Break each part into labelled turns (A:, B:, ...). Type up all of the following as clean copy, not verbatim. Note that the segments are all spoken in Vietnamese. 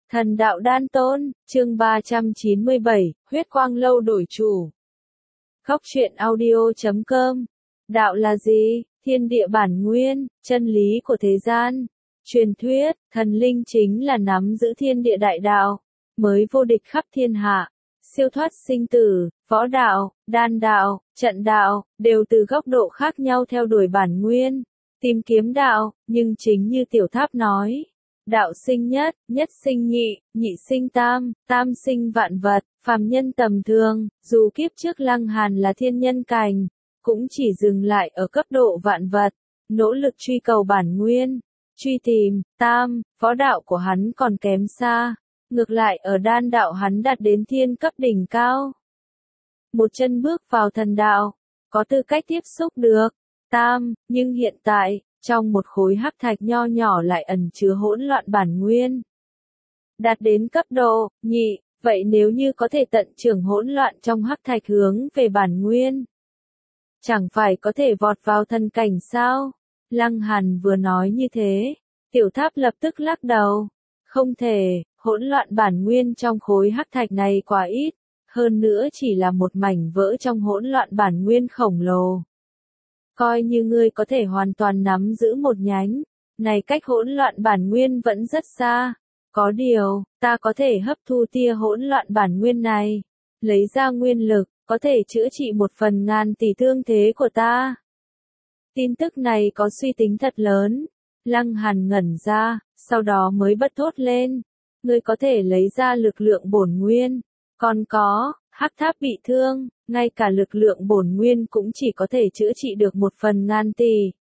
A: Thần đạo đan tôn, chương 397, huyết quang lâu đổi chủ. Góc truyện audio.com. Đạo là gì? Thiên địa bản nguyên, chân lý của thế gian. Truyền thuyết, thần linh chính là nắm giữ thiên địa đại đạo, mới vô địch khắp thiên hạ. Siêu thoát sinh tử, võ đạo, đan đạo, trận đạo, đều từ góc độ khác nhau theo đuổi bản nguyên, tìm kiếm đạo, nhưng chính như Tiểu Tháp nói, đạo sinh nhất, nhất sinh nhị, nhị sinh tam, tam sinh vạn vật, phàm nhân tầm thường, dù kiếp trước Lăng Hàn là thiên nhân cảnh, cũng chỉ dừng lại ở cấp độ vạn vật, nỗ lực truy cầu bản nguyên, truy tìm, tam, võ đạo của hắn còn kém xa. Ngược lại ở đan đạo hắn đạt đến thiên cấp đỉnh cao. Một chân bước vào thần đạo, có tư cách tiếp xúc được, tam, nhưng hiện tại, trong một khối hắc thạch nho nhỏ lại ẩn chứa hỗn loạn bản nguyên. Đạt đến cấp độ, nhị, vậy nếu như có thể tận trưởng hỗn loạn trong hắc thạch hướng về bản nguyên, chẳng phải có thể vọt vào thần cảnh sao? Lăng Hàn vừa nói như thế, Tiểu Tháp lập tức lắc đầu. Không thể, hỗn loạn bản nguyên trong khối hắc thạch này quá ít, hơn nữa chỉ là một mảnh vỡ trong hỗn loạn bản nguyên khổng lồ. Coi như ngươi có thể hoàn toàn nắm giữ một nhánh, này cách hỗn loạn bản nguyên vẫn rất xa. Có điều, ta có thể hấp thu tia hỗn loạn bản nguyên này, lấy ra nguyên lực, có thể chữa trị 1/1000 tỷ thương thế của ta. Tin tức này có suy tính thật lớn. Lăng Hàn ngẩn ra, sau đó mới bật thốt lên. Ngươi có thể lấy ra lực lượng bổn nguyên. Còn có, hắc tháp bị thương, ngay cả lực lượng bổn nguyên cũng chỉ có thể chữa trị được 1/1000 tỷ.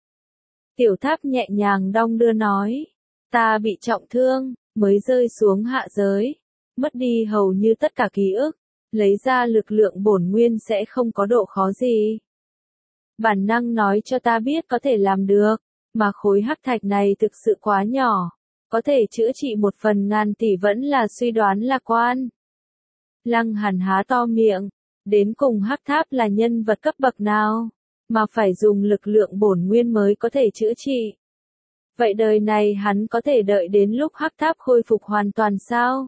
A: Tiểu Tháp nhẹ nhàng đong đưa nói. Ta bị trọng thương, mới rơi xuống hạ giới. Mất đi hầu như tất cả ký ức. Lấy ra lực lượng bổn nguyên sẽ không có độ khó gì. Bản năng nói cho ta biết có thể làm được. Mà khối hắc thạch này thực sự quá nhỏ, có thể chữa trị 1/1000 tỷ vẫn là suy đoán lạc quan. Lăng Hàn há to miệng, đến cùng hắc tháp là nhân vật cấp bậc nào, mà phải dùng lực lượng bổn nguyên mới có thể chữa trị. Vậy đời này hắn có thể đợi đến lúc hắc tháp khôi phục hoàn toàn sao?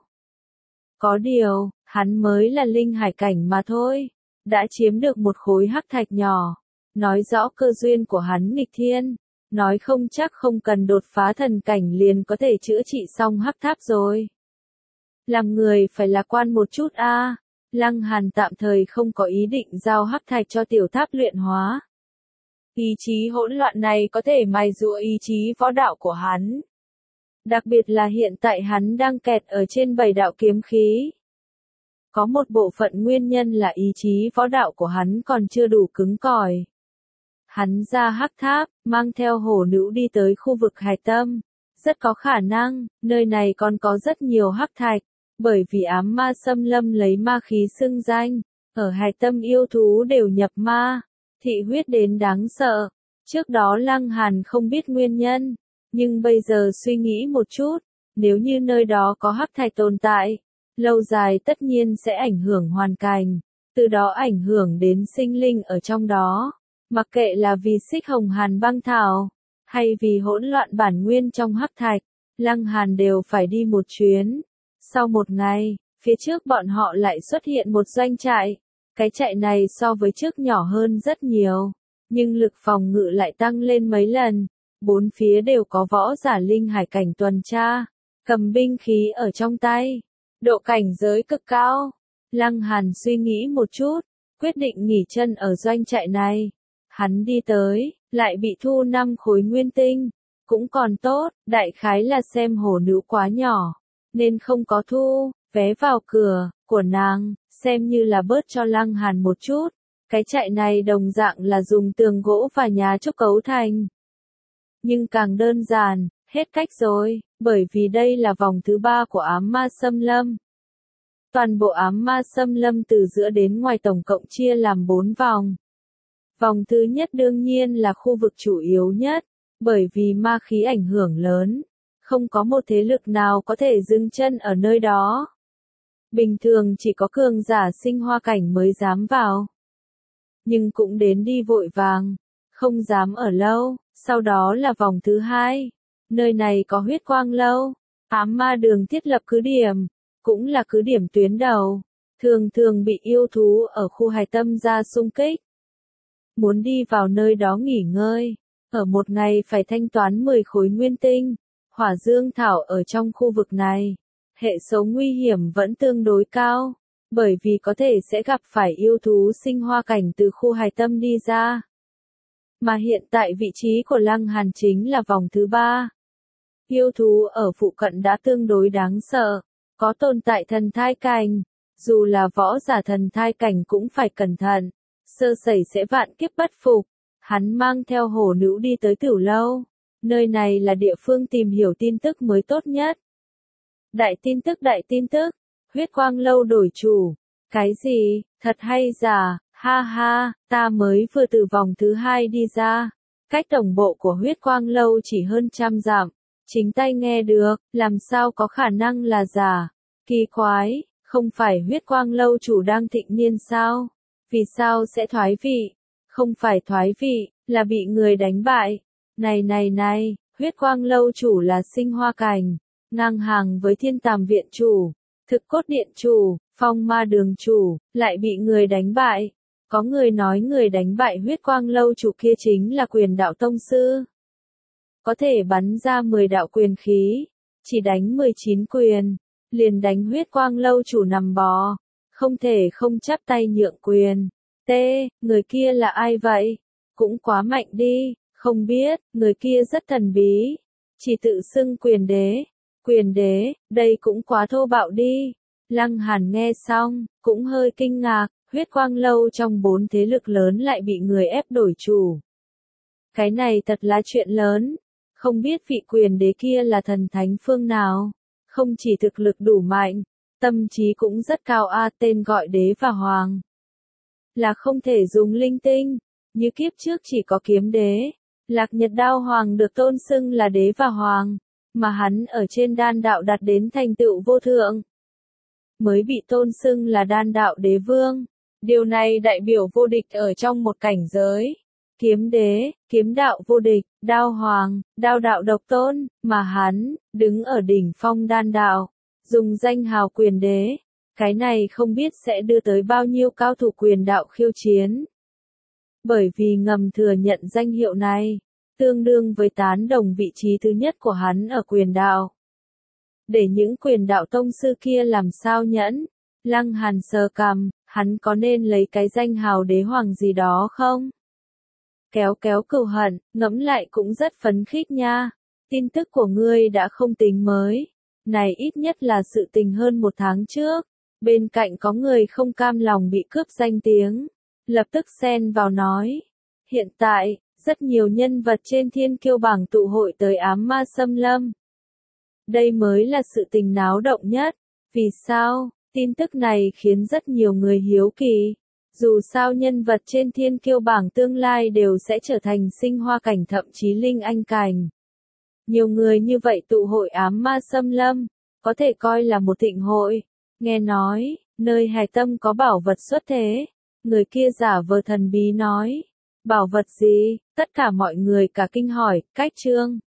A: Có điều, hắn mới là linh hải cảnh mà thôi, đã chiếm được một khối hắc thạch nhỏ, nói rõ cơ duyên của hắn nghịch thiên. Nói không chắc không cần đột phá thần cảnh liền có thể chữa trị xong hắc tháp rồi. Làm người phải lạc quan một chút a. Lăng Hàn tạm thời không có ý định giao hắc thạch cho Tiểu Tháp luyện hóa. Ý chí hỗn loạn này có thể mài dũa ý chí võ đạo của hắn. Đặc biệt là hiện tại hắn đang kẹt ở trên 7 đạo kiếm khí. Có một bộ phận nguyên nhân là ý chí võ đạo của hắn còn chưa đủ cứng cỏi. Hắn ra hắc tháp, mang theo hổ nữ đi tới khu vực Hải Tâm. Rất có khả năng, nơi này còn có rất nhiều hắc thạch, bởi vì ám ma xâm lâm lấy ma khí xưng danh. Ở Hải Tâm yêu thú đều nhập ma, thị huyết đến đáng sợ. Trước đó Lăng Hàn không biết nguyên nhân, nhưng bây giờ suy nghĩ một chút, nếu như nơi đó có hắc thạch tồn tại, lâu dài tất nhiên sẽ ảnh hưởng hoàn cảnh, từ đó ảnh hưởng đến sinh linh ở trong đó. Mặc kệ là vì xích hồng hàn băng thảo, hay vì hỗn loạn bản nguyên trong hắc thạch, Lăng Hàn đều phải đi một chuyến. Sau một ngày, phía trước bọn họ lại xuất hiện một doanh trại. Cái trại này so với trước nhỏ hơn rất nhiều, nhưng lực phòng ngự lại tăng lên mấy lần. Bốn phía đều có võ giả linh hải cảnh tuần tra, cầm binh khí ở trong tay. Độ cảnh giới cực cao. Lăng Hàn suy nghĩ một chút, quyết định nghỉ chân ở doanh trại này. Hắn đi tới, lại bị thu 5 khối nguyên tinh, cũng còn tốt, đại khái là xem hổ nữ quá nhỏ, nên không có thu, vé vào cửa, của nàng, xem như là bớt cho Lăng Hàn một chút, cái trại này đồng dạng là dùng tường gỗ và nhà trúc cấu thành. Nhưng càng đơn giản, hết cách rồi, bởi vì đây là vòng thứ 3 của ám ma xâm lâm. Toàn bộ ám ma xâm lâm từ giữa đến ngoài tổng cộng chia làm 4 vòng. Vòng thứ nhất đương nhiên là khu vực chủ yếu nhất, bởi vì ma khí ảnh hưởng lớn, không có một thế lực nào có thể dừng chân ở nơi đó. Bình thường chỉ có cường giả sinh hoa cảnh mới dám vào. Nhưng cũng đến đi vội vàng, không dám ở lâu, sau đó là vòng thứ 2. Nơi này có huyết quang lâu, Ám ma đường thiết lập cứ điểm, cũng là cứ điểm tuyến đầu, thường thường bị yêu thú ở khu hài tâm ra xung kích. Muốn đi vào nơi đó nghỉ ngơi, ở một ngày phải thanh toán 10 khối nguyên tinh, hỏa dương thảo ở trong khu vực này. Hệ số nguy hiểm vẫn tương đối cao, bởi vì có thể sẽ gặp phải yêu thú sinh hoa cảnh từ khu hài tâm đi ra. Mà hiện tại vị trí của Lăng Hàn chính là vòng thứ 3. Yêu thú ở phụ cận đã tương đối đáng sợ, có tồn tại thần thai cảnh, dù là võ giả thần thai cảnh cũng phải cẩn thận, sơ sẩy sẽ vạn kiếp bất phục. Hắn mang theo hổ nữ đi tới Tửu Lâu, nơi này là địa phương tìm hiểu tin tức mới tốt nhất. Đại tin tức, huyết quang lâu đổi chủ. Cái gì, thật hay giả, ha ha, ta mới vừa từ vòng thứ 2 đi ra. Cách tổng bộ của huyết quang lâu chỉ hơn 100 dặm. Chính tay nghe được, làm sao có khả năng là giả. Kỳ quái, không phải huyết quang lâu chủ đang thịnh niên sao? Vì sao sẽ thoái vị? Không phải thoái vị, là bị người đánh bại. Này, huyết quang lâu chủ là sinh hoa cảnh, ngang hàng với thiên tàm viện chủ, thực cốt điện chủ, phong ma đường chủ, lại bị người đánh bại. Có người nói người đánh bại huyết quang lâu chủ kia chính là quyền đạo tông sư. Có thể bắn ra 10 đạo quyền khí, chỉ đánh 19 quyền, liền đánh huyết quang lâu chủ nằm bò, không thể không chắp tay nhượng quyền. Người kia là ai vậy? Cũng quá mạnh đi, không biết, người kia rất thần bí, chỉ tự xưng quyền đế. Quyền đế, đây cũng quá thô bạo đi. Lăng Hàn nghe xong, cũng hơi kinh ngạc, huyết quang lâu trong 4 thế lực lớn lại bị người ép đổi chủ. Cái này thật là chuyện lớn, không biết vị quyền đế kia là thần thánh phương nào, không chỉ thực lực đủ mạnh, tâm trí cũng rất cao tên gọi đế và hoàng. Là không thể dùng linh tinh, như kiếp trước chỉ có kiếm đế, Lạc Nhật Đao Hoàng được tôn xưng là đế và hoàng, mà hắn ở trên đan đạo đạt đến thành tựu vô thượng, mới bị tôn xưng là đan đạo đế vương. Điều này đại biểu vô địch ở trong một cảnh giới. Kiếm đế, kiếm đạo vô địch, đao hoàng, đao đạo độc tôn, mà hắn, đứng ở đỉnh phong đan đạo, dùng danh hào quyền đế. Cái này không biết sẽ đưa tới bao nhiêu cao thủ quyền đạo khiêu chiến. Bởi vì ngầm thừa nhận danh hiệu này, tương đương với tán đồng vị trí thứ nhất của hắn ở quyền đạo. Để những quyền đạo tông sư kia làm sao nhẫn, Lăng Hàn sờ cằm, hắn có nên lấy cái danh hào đế hoàng gì đó không? Kéo cừu hận, ngẫm lại cũng rất phấn khích nha. Tin tức của ngươi đã không tính mới. Này ít nhất là sự tình hơn 1 tháng trước. Bên cạnh có người không cam lòng bị cướp danh tiếng. Lập tức xen vào nói. Hiện tại, rất nhiều nhân vật trên thiên kiêu bảng tụ hội tới ám ma xâm lâm. Đây mới là sự tình náo động nhất. Vì sao? Tin tức này khiến rất nhiều người hiếu kỳ. Dù sao nhân vật trên thiên kiêu bảng tương lai đều sẽ trở thành sinh hoa cảnh thậm chí linh anh cảnh. Nhiều người như vậy tụ hội ám ma xâm lâm, có thể coi là một thịnh hội. Nghe nói, nơi hài tâm có bảo vật xuất thế. Người kia giả vờ thần bí nói. Bảo vật gì? Tất cả mọi người cả kinh hỏi, cách chương.